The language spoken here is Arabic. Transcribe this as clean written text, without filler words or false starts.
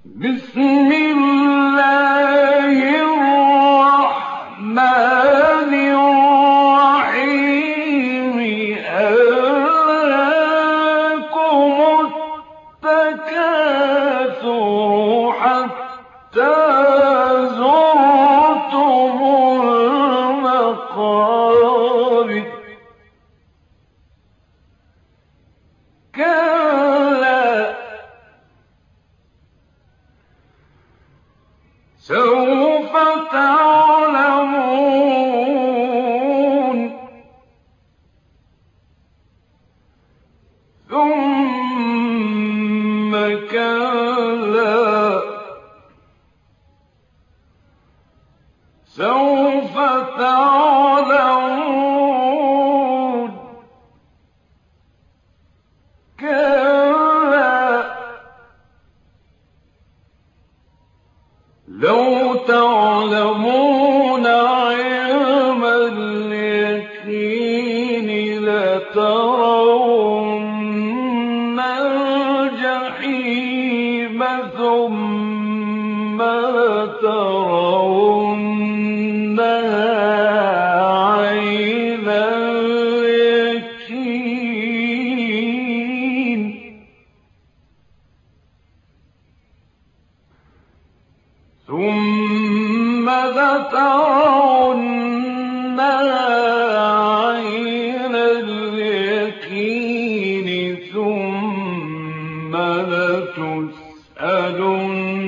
بسم الله الرحمن الرحيم ألهاكم التكاثر حتى زرتم المقابر كلا سوف تعلمون ثم كلا سوف تعلمون كلا لو تعلمون علم اليقين لترون الجحيم ثم لترونها عين اليقين ثم لترونها عين اليقين ثم لتسألن